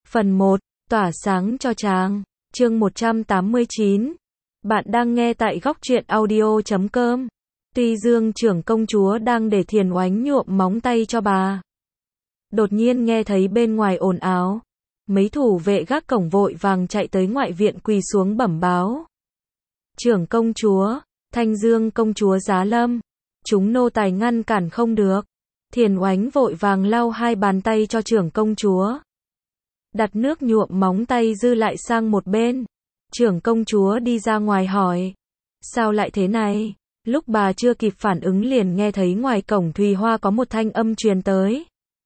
Phần 1, tỏa sáng cho chàng. Chương 189. Bạn đang nghe tại góc truyện audio.com. Tuy Dương trưởng công chúa đang để Thiền Oánh nhuộm móng tay cho bà, đột nhiên nghe thấy bên ngoài ồn ào. Mấy thủ vệ gác cổng vội vàng chạy tới ngoại viện quỳ xuống bẩm báo. Trưởng công chúa, Thanh Dương công chúa giá lâm. Chúng nô tài ngăn cản không được. Thiền Oánh vội vàng lau hai bàn tay cho trưởng công chúa, đặt nước nhuộm móng tay dư lại sang một bên. Trưởng công chúa đi ra ngoài hỏi, sao lại thế này? Lúc bà chưa kịp phản ứng liền nghe thấy ngoài cổng Thùy Hoa có một thanh âm truyền tới.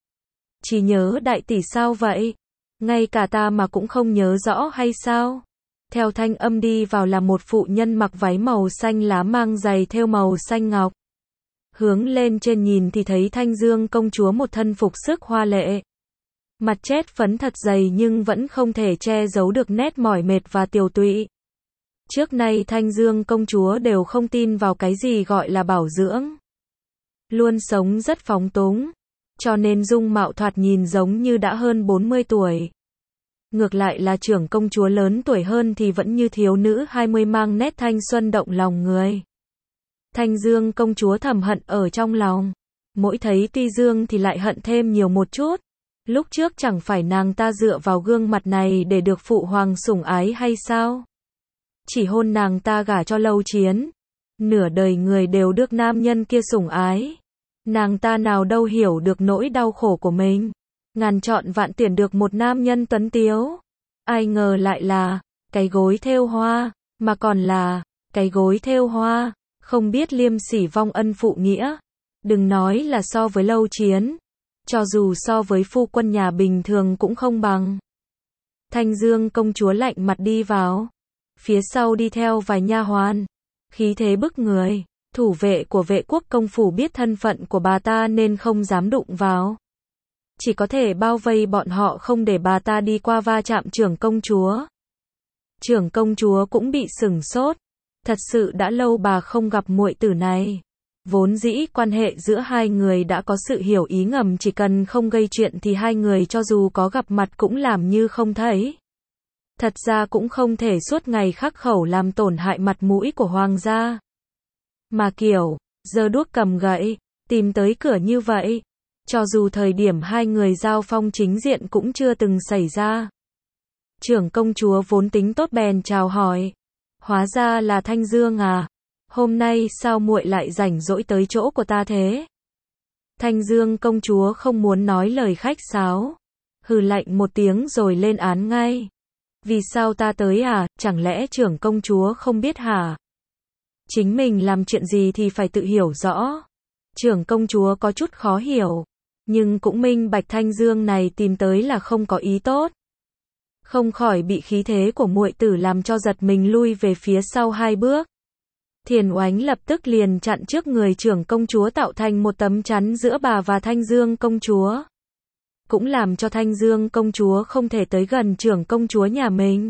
Chỉ nhớ đại tỷ sao vậy? Ngay cả ta mà cũng không nhớ rõ hay sao? Theo thanh âm đi vào là một phụ nhân mặc váy màu xanh lá mang giày thêu màu xanh ngọc. Hướng lên trên nhìn thì thấy Thanh Dương công chúa một thân phục sức hoa lệ. Mặt chét phấn thật dày nhưng vẫn không thể che giấu được nét mỏi mệt và tiều tụy. Trước nay Thanh Dương công chúa đều không tin vào cái gì gọi là bảo dưỡng. Luôn sống rất phóng túng, cho nên dung mạo thoạt nhìn giống như đã hơn 40 tuổi. Ngược lại là trưởng công chúa lớn tuổi hơn thì vẫn như thiếu nữ 20 mang nét thanh xuân động lòng người. Thanh Dương công chúa thầm hận ở trong lòng. Mỗi thấy Tuy Dương thì lại hận thêm nhiều một chút. Lúc trước chẳng phải nàng ta dựa vào gương mặt này để được phụ hoàng sủng ái hay sao? Chỉ hôn nàng ta gả cho Lâu Chiến. Nửa đời người đều được nam nhân kia sủng ái. Nàng ta nào đâu hiểu được nỗi đau khổ của mình. Ngàn chọn vạn tuyển được một nam nhân tuấn tiếu. Ai ngờ lại là cái gối thêu hoa, mà còn là cái gối thêu hoa, không biết liêm sỉ vong ân phụ nghĩa. Đừng nói là so với Lâu Chiến, cho dù so với phu quân nhà bình thường cũng không bằng. Thanh Dương công chúa lạnh mặt đi vào, phía sau đi theo vài nha hoàn, khí thế bức người. Thủ vệ của Vệ Quốc công phủ biết thân phận của bà ta nên không dám đụng vào, chỉ có thể bao vây bọn họ không để bà ta đi qua va chạm trưởng công chúa. Trưởng công chúa cũng bị sửng sốt, thật sự đã lâu bà không gặp muội tử này. Vốn dĩ quan hệ giữa hai người đã có sự hiểu ý ngầm, chỉ cần không gây chuyện thì hai người cho dù có gặp mặt cũng làm như không thấy. Thật ra cũng không thể suốt ngày khắc khẩu làm tổn hại mặt mũi của hoàng gia. Mà kiểu, giơ đuốc cầm gậy, tìm tới cửa như vậy, cho dù thời điểm hai người giao phong chính diện cũng chưa từng xảy ra. Trưởng công chúa vốn tính tốt bèn chào hỏi. Hóa ra là Thanh Dương à? Hôm nay sao muội lại rảnh rỗi tới chỗ của ta thế? Thanh Dương công chúa không muốn nói lời khách sáo, hừ lạnh một tiếng rồi lên án ngay. Vì sao ta tới à? Chẳng lẽ trưởng công chúa không biết hả? Chính mình làm chuyện gì thì phải tự hiểu rõ. Trưởng công chúa có chút khó hiểu, nhưng cũng minh bạch Thanh Dương này tìm tới là không có ý tốt. Không khỏi bị khí thế của muội tử làm cho giật mình lui về phía sau hai bước. Thiền Oánh lập tức liền chặn trước người trưởng công chúa, tạo thành một tấm chắn giữa bà và Thanh Dương công chúa. Cũng làm cho Thanh Dương công chúa không thể tới gần trưởng công chúa nhà mình.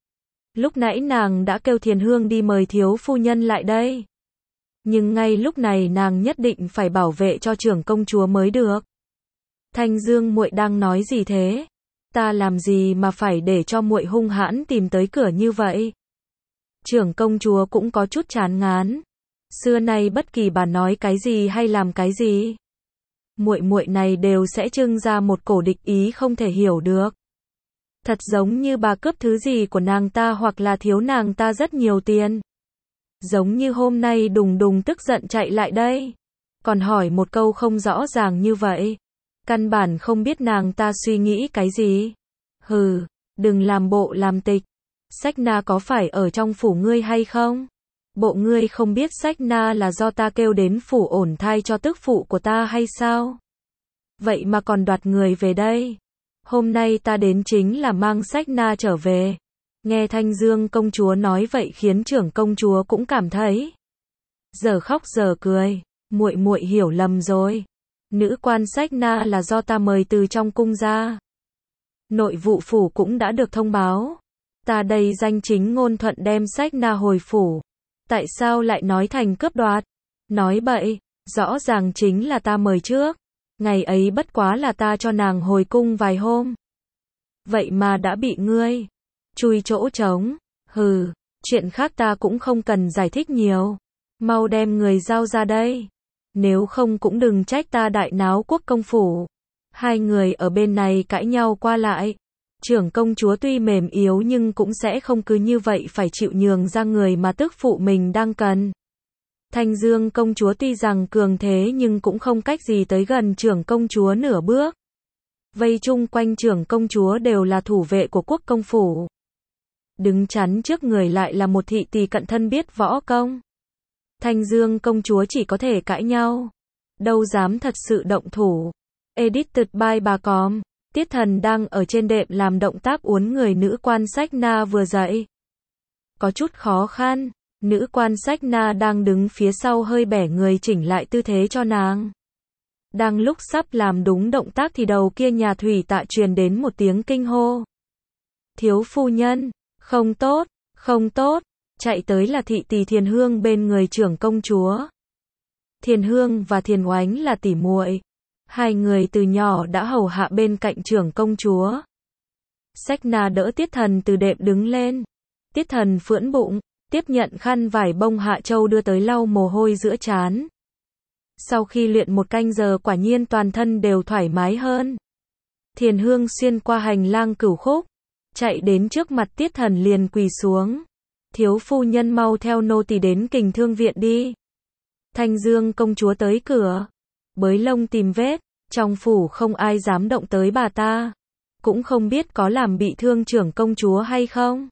Lúc nãy nàng đã kêu Thiền Hương đi mời thiếu phu nhân lại đây. Nhưng ngay lúc này nàng nhất định phải bảo vệ cho trưởng công chúa mới được. Thanh Dương muội đang nói gì thế? Ta làm gì mà phải để cho muội hung hãn tìm tới cửa như vậy? Trưởng công chúa cũng có chút chán ngán. Xưa nay bất kỳ bà nói cái gì hay làm cái gì, muội này đều sẽ trưng ra một cổ địch ý không thể hiểu được. Thật giống như bà cướp thứ gì của nàng ta hoặc là thiếu nàng ta rất nhiều tiền. Giống như hôm nay đùng đùng tức giận chạy lại đây, còn hỏi một câu không rõ ràng như vậy. Căn bản không biết nàng ta suy nghĩ cái gì. Hừ, đừng làm bộ làm tịch. Sách Na có phải ở trong phủ ngươi hay không? Bộ ngươi không biết Sách Na là do ta kêu đến phủ ổn thai cho tức phụ của ta hay sao? Vậy mà còn đoạt người về đây. Hôm nay ta đến chính là mang Sách Na trở về. Nghe Thanh Dương công chúa nói vậy khiến trưởng công chúa cũng cảm thấy giờ khóc giờ cười. Muội hiểu lầm rồi. Nữ quan Sách Na là do ta mời từ trong cung ra. Nội vụ phủ cũng đã được thông báo. Ta đây danh chính ngôn thuận đem Sách Na hồi phủ. Tại sao lại nói thành cướp đoạt? Nói bậy, rõ ràng chính là ta mời trước. Ngày ấy bất quá là ta cho nàng hồi cung vài hôm. vậy mà đã bị ngươi chui chỗ trống. Hừ, chuyện khác ta cũng không cần giải thích nhiều. Mau đem người giao ra đây. Nếu không cũng đừng trách ta đại náo quốc công phủ. Hai người ở bên này cãi nhau qua lại. Trưởng công chúa tuy mềm yếu nhưng cũng sẽ không cứ như vậy phải chịu nhường ra người mà tức phụ mình đang cần. Thanh Dương công chúa tuy rằng cường thế nhưng cũng không cách gì tới gần trưởng công chúa nửa bước. Vây chung quanh trưởng công chúa đều là thủ vệ của quốc công phủ. Đứng chắn trước người lại là một thị tỳ cận thân biết võ công. Thanh Dương công chúa chỉ có thể cãi nhau, đâu dám thật sự động thủ. Edited by bà Com. Tiết Thần đang ở trên đệm làm động tác uốn người nữ quan Sách Na vừa dậy. Có chút khó khăn, nữ quan Sách Na đang đứng phía sau hơi bẻ người chỉnh lại tư thế cho nàng. Đang lúc sắp làm đúng động tác thì đầu kia nhà thủy tạ truyền đến một tiếng kinh hô. Thiếu phu nhân, không tốt, không tốt. Chạy tới là thị tỳ Thiền Hương bên người trưởng công chúa. Thiền Hương và Thiền Oánh là tỉ muội. Hai người từ nhỏ đã hầu hạ bên cạnh trưởng công chúa. Sách Na đỡ Tiết Thần từ đệm đứng lên. Tiết Thần phưỡn bụng, tiếp nhận khăn vải bông Hạ Châu đưa tới lau mồ hôi giữa trán. Sau khi luyện một canh giờ quả nhiên toàn thân đều thoải mái hơn. Thiền Hương xuyên qua hành lang Cửu Khúc, chạy đến trước mặt Tiết Thần liền quỳ xuống. Thiếu phu nhân mau theo nô tỳ đến Kình Thương viện đi. Thanh Dương công chúa tới cửa, bới lông tìm vết, trong phủ không ai dám động tới bà ta, cũng không biết có làm bị thương trưởng công chúa hay không.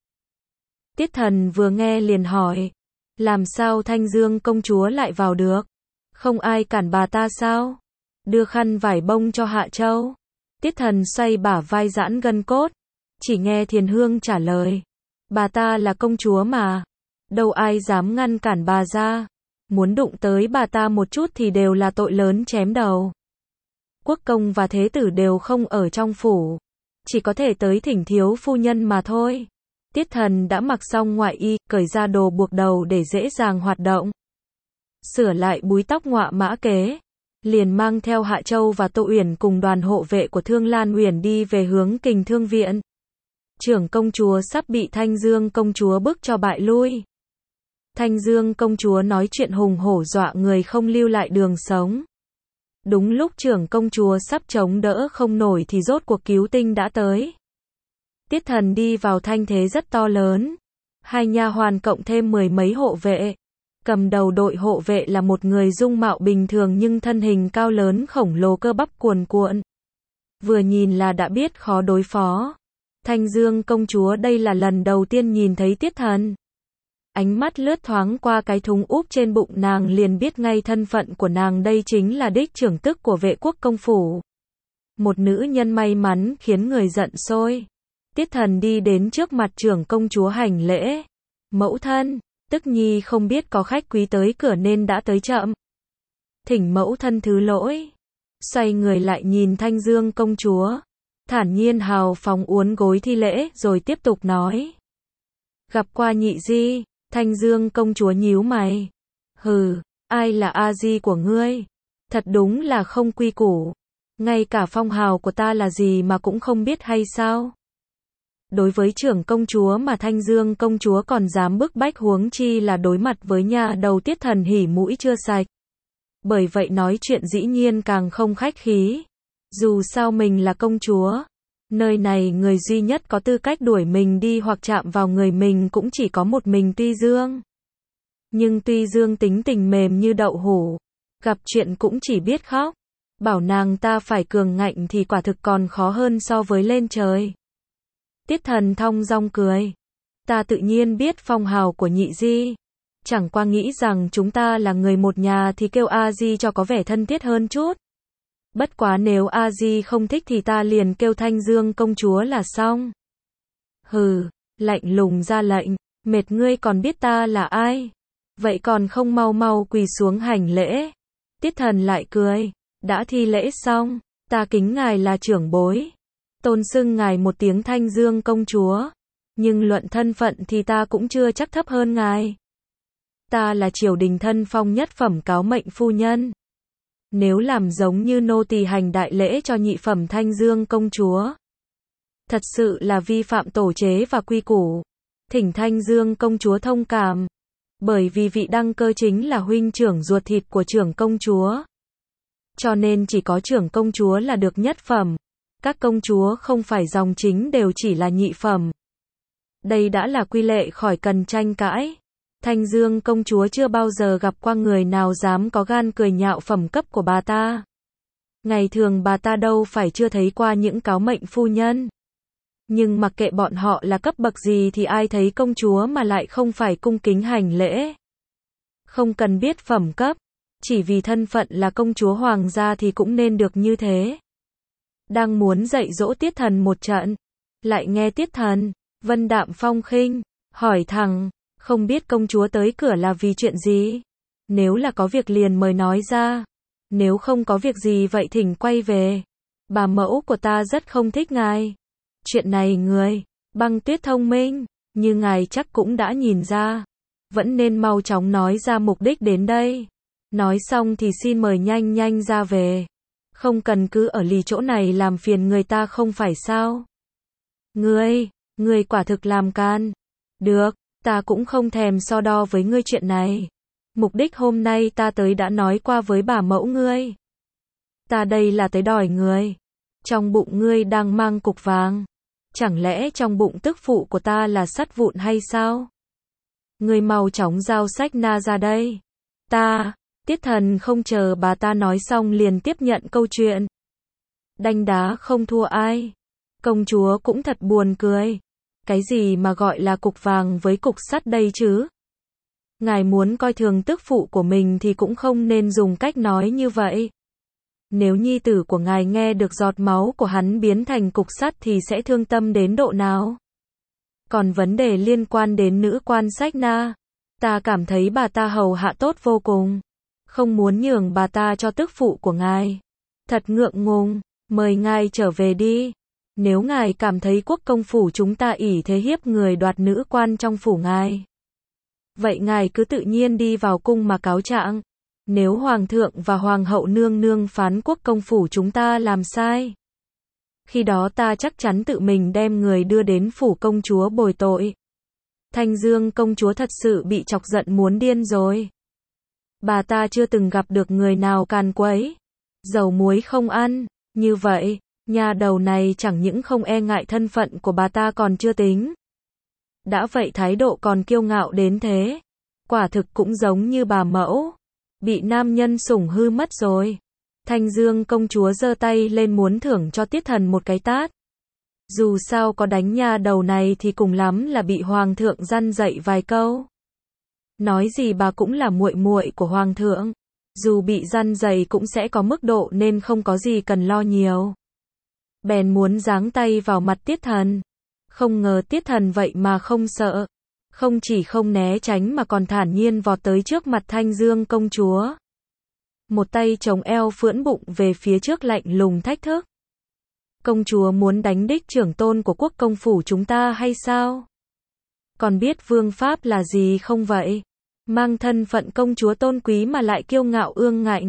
Tiết Thần vừa nghe liền hỏi, làm sao Thanh Dương công chúa lại vào được? Không ai cản bà ta sao? Đưa khăn vải bông cho Hạ Châu. Tiết Thần xoay bả vai giãn gân cốt, chỉ nghe Thiền Hương trả lời, bà ta là công chúa mà, đâu ai dám ngăn cản bà ra. Muốn đụng tới bà ta một chút thì đều là tội lớn chém đầu. Quốc công và thế tử đều không ở trong phủ, chỉ có thể tới thỉnh thiếu phu nhân mà thôi. Tiết Thần đã mặc xong ngoại y, cởi ra đồ buộc đầu để dễ dàng hoạt động. Sửa lại búi tóc ngọa mã kế, liền mang theo Hạ Châu và Tô Uyển cùng đoàn hộ vệ của Thương Lan Uyển đi về hướng Kình Thương viện. Trưởng công chúa sắp bị Thanh Dương công chúa bức cho bại lui. Thanh Dương công chúa nói chuyện hùng hổ dọa người không lưu lại đường sống. Đúng lúc trưởng công chúa sắp chống đỡ không nổi thì rốt cuộc cứu tinh đã tới. Tiết Thần đi vào thanh thế rất to lớn. Hai nha hoàn cộng thêm mười mấy hộ vệ. Cầm đầu đội hộ vệ là một người dung mạo bình thường nhưng thân hình cao lớn khổng lồ cơ bắp cuồn cuộn. Vừa nhìn là đã biết khó đối phó. Thanh Dương công chúa đây là lần đầu tiên nhìn thấy Tiết Thần. Ánh mắt lướt thoáng qua cái thúng úp trên bụng nàng liền biết ngay thân phận của nàng đây chính là đích trưởng tức của vệ quốc công phủ. Một nữ nhân may mắn khiến người giận sôi. Tiết Thần đi đến trước mặt trưởng công chúa hành lễ. Mẫu thân, tức nhi không biết có khách quý tới cửa nên đã tới chậm. Thỉnh mẫu thân thứ lỗi. Xoay người lại nhìn Thanh Dương công chúa. Thản nhiên hào phóng uốn gối thi lễ rồi tiếp tục nói. Gặp qua nhị di. Thanh Dương công chúa nhíu mày. Hừ, ai là a di của ngươi? Thật đúng là không quy củ. Ngay cả phong hào của ta là gì mà cũng không biết hay sao? Đối với trưởng công chúa mà Thanh Dương công chúa còn dám bức bách huống chi là đối mặt với nhà đầu Tiết Thần hỉ mũi chưa sạch. Bởi vậy nói chuyện dĩ nhiên càng không khách khí. Dù sao mình là công chúa. Nơi này người duy nhất có tư cách đuổi mình đi hoặc chạm vào người mình cũng chỉ có một mình Tuy Dương. Nhưng Tuy Dương tính tình mềm như đậu hũ, gặp chuyện cũng chỉ biết khóc. Bảo nàng ta phải cường ngạnh thì quả thực còn khó hơn so với lên trời. Tiết Thần thong dong cười. Ta tự nhiên biết phong hào của nhị di. Chẳng qua nghĩ rằng chúng ta là người một nhà thì kêu a di cho có vẻ thân thiết hơn chút. Bất quá nếu a di không thích thì ta liền kêu Thanh Dương công chúa là xong. Hừ, lạnh lùng ra lệnh, mệt ngươi còn biết ta là ai? Vậy còn không mau mau quỳ xuống hành lễ. Tiết Thần lại cười, đã thi lễ xong, ta kính ngài là trưởng bối. Tôn xưng ngài một tiếng Thanh Dương công chúa. Nhưng luận thân phận thì ta cũng chưa chắc thấp hơn ngài. Ta là triều đình thân phong nhất phẩm cáo mệnh phu nhân. Nếu làm giống như nô tỳ hành đại lễ cho nhị phẩm Thanh Dương công chúa, Thật sự là vi phạm tổ chế và quy củ. Thỉnh Thanh Dương công chúa thông cảm. Bởi vì vị đăng cơ chính là huynh trưởng ruột thịt của trưởng công chúa. Cho nên chỉ có trưởng công chúa là được nhất phẩm. Các công chúa không phải dòng chính đều chỉ là nhị phẩm. Đây đã là quy lệ khỏi cần tranh cãi. Thanh Dương công chúa chưa bao giờ gặp qua người nào dám có gan cười nhạo phẩm cấp của bà ta. Ngày thường bà ta đâu phải chưa thấy qua những cáo mệnh phu nhân. Nhưng mặc kệ bọn họ là cấp bậc gì thì ai thấy công chúa mà lại không phải cung kính hành lễ. Không cần biết phẩm cấp, chỉ vì thân phận là công chúa hoàng gia thì cũng nên được như thế. Đang muốn dạy dỗ Tiết Thần một trận, lại nghe Tiết Thần, vân đạm phong khinh, hỏi thẳng, không biết công chúa tới cửa là vì chuyện gì? Nếu là có việc liền mời nói ra, nếu không có việc gì vậy thỉnh quay về. Bà mẫu của ta rất không thích ngài. Chuyện này người, Băng Tuyết thông minh, như ngài chắc cũng đã nhìn ra. Vẫn nên mau chóng nói ra mục đích đến đây. Nói xong thì xin mời nhanh nhanh ra về. Không cần cứ ở lì chỗ này làm phiền người ta không phải sao. Ngươi quả thực làm can. Được, ta cũng không thèm so đo với ngươi chuyện này. Mục đích hôm nay ta tới đã nói qua với bà mẫu ngươi. Ta đây là tới đòi ngươi. Trong bụng ngươi đang mang cục vàng. Chẳng lẽ trong bụng tức phụ của ta là sắt vụn hay sao? Ngươi mau chóng giao sách na ra đây. Tiết Thần không chờ bà ta nói xong liền tiếp nhận câu chuyện. Đanh đá không thua ai. Công chúa cũng thật buồn cười. Cái gì mà gọi là cục vàng với cục sắt đây chứ? Ngài muốn coi thường tức phụ của mình thì cũng không nên dùng cách nói như vậy. Nếu nhi tử của ngài nghe được giọt máu của hắn biến thành cục sắt thì sẽ thương tâm đến độ nào? Còn vấn đề liên quan đến nữ quan Sách Na, ta cảm thấy bà ta hầu hạ tốt vô cùng. Không muốn nhường bà ta cho tức phụ của ngài. Thật ngượng ngùng, mời ngài trở về đi. Nếu ngài cảm thấy quốc công phủ chúng ta ỷ thế hiếp người đoạt nữ quan trong phủ ngài, vậy ngài cứ tự nhiên đi vào cung mà cáo trạng. Nếu hoàng thượng và hoàng hậu nương nương phán quốc công phủ chúng ta làm sai, khi đó ta chắc chắn tự mình đem người đưa đến phủ công chúa bồi tội. Thanh Dương công chúa thật sự bị chọc giận muốn điên rồi. Bà ta chưa từng gặp được người nào càn quấy, dầu muối không ăn, như vậy, nhà đầu này chẳng những không e ngại thân phận của bà ta còn chưa tính. Đã vậy thái độ còn kiêu ngạo đến thế, quả thực cũng giống như bà mẫu, bị nam nhân sủng hư mất rồi. Thanh Dương công chúa giơ tay lên muốn thưởng cho Tiết Thần một cái tát. Dù sao có đánh nhà đầu này thì cùng lắm là bị hoàng thượng răn dạy vài câu. Nói gì bà cũng là muội muội của hoàng thượng, dù bị răn dạy cũng sẽ có mức độ nên không có gì cần lo nhiều. Bèn muốn giáng tay vào mặt Tiết Thần. Không ngờ Tiết Thần vậy mà không sợ, không chỉ không né tránh mà còn thản nhiên vọt tới trước mặt Thanh Dương công chúa. Một tay chống eo phưỡn bụng về phía trước lạnh lùng thách thức. Công chúa muốn đánh đích trưởng tôn của quốc công phủ chúng ta hay sao? Còn biết vương pháp là gì không vậy? Mang thân phận công chúa tôn quý mà lại kiêu ngạo ương ngạnh.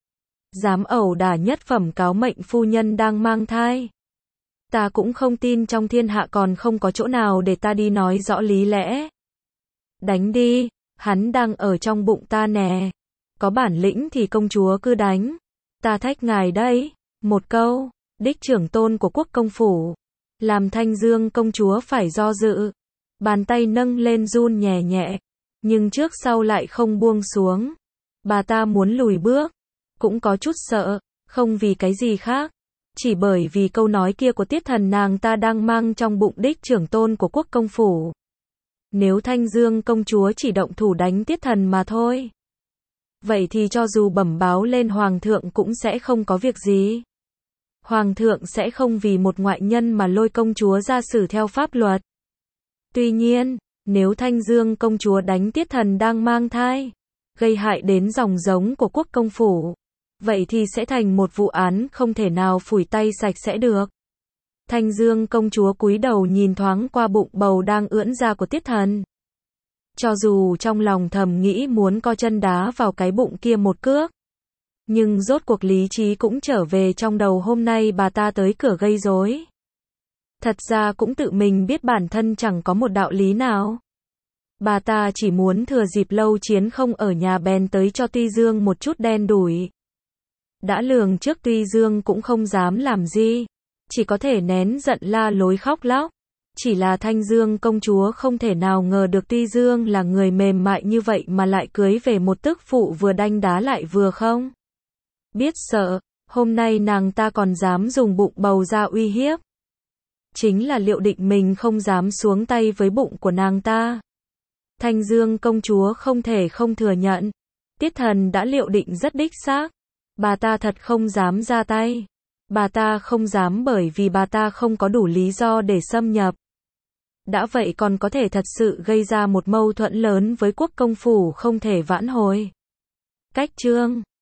Dám ẩu đả nhất phẩm cáo mệnh phu nhân đang mang thai. Ta cũng không tin trong thiên hạ còn không có chỗ nào để ta đi nói rõ lý lẽ. Đánh đi, hắn đang ở trong bụng ta nè. Có bản lĩnh thì công chúa cứ đánh. Ta thách ngài đây, một câu, đích trưởng tôn của quốc công phủ. Làm Thanh Dương công chúa phải do dự. Bàn tay nâng lên run nhẹ nhẹ, nhưng trước sau lại không buông xuống. Bà ta muốn lùi bước, cũng có chút sợ, không vì cái gì khác. Chỉ bởi vì câu nói kia của Tiết Thần nàng ta đang mang trong bụng đích trưởng tôn của quốc công phủ. Nếu Thanh Dương công chúa chỉ động thủ đánh Tiết Thần mà thôi, vậy thì cho dù bẩm báo lên hoàng thượng cũng sẽ không có việc gì. Hoàng thượng sẽ không vì một ngoại nhân mà lôi công chúa ra xử theo pháp luật. Tuy nhiên, nếu Thanh Dương công chúa đánh Tiết Thần đang mang thai, gây hại đến dòng giống của quốc công phủ, vậy thì sẽ thành một vụ án không thể nào phủi tay sạch sẽ được. Thanh Dương công chúa cúi đầu nhìn thoáng qua bụng bầu đang ưỡn ra của Tiết Thần. Cho dù trong lòng thầm nghĩ muốn co chân đá vào cái bụng kia một cước, nhưng rốt cuộc lý trí cũng trở về trong đầu. Hôm nay bà ta tới cửa gây rối. Thật ra cũng tự mình biết bản thân chẳng có một đạo lý nào. Bà ta chỉ muốn thừa dịp Lâu Chiến không ở nhà bèn tới cho Tuy Dương một chút đen đủi. Đã lường trước Tuy Dương cũng không dám làm gì, chỉ có thể nén giận la lối khóc lóc. Chỉ là Thanh Dương công chúa không thể nào ngờ được Tuy Dương là người mềm mại như vậy mà lại cưới về một tức phụ vừa đanh đá lại vừa không biết sợ, hôm nay nàng ta còn dám dùng bụng bầu ra uy hiếp. Chính là Liệu Định mình không dám xuống tay với bụng của nàng ta. Thanh Dương công chúa không thể không thừa nhận, Tiết Thần đã liệu định rất đích xác. Bà ta thật không dám ra tay. Bà ta không dám bởi vì bà ta không có đủ lý do để xâm nhập. Đã vậy còn có thể thật sự gây ra một mâu thuẫn lớn với quốc công phủ không thể vãn hồi. Cách chương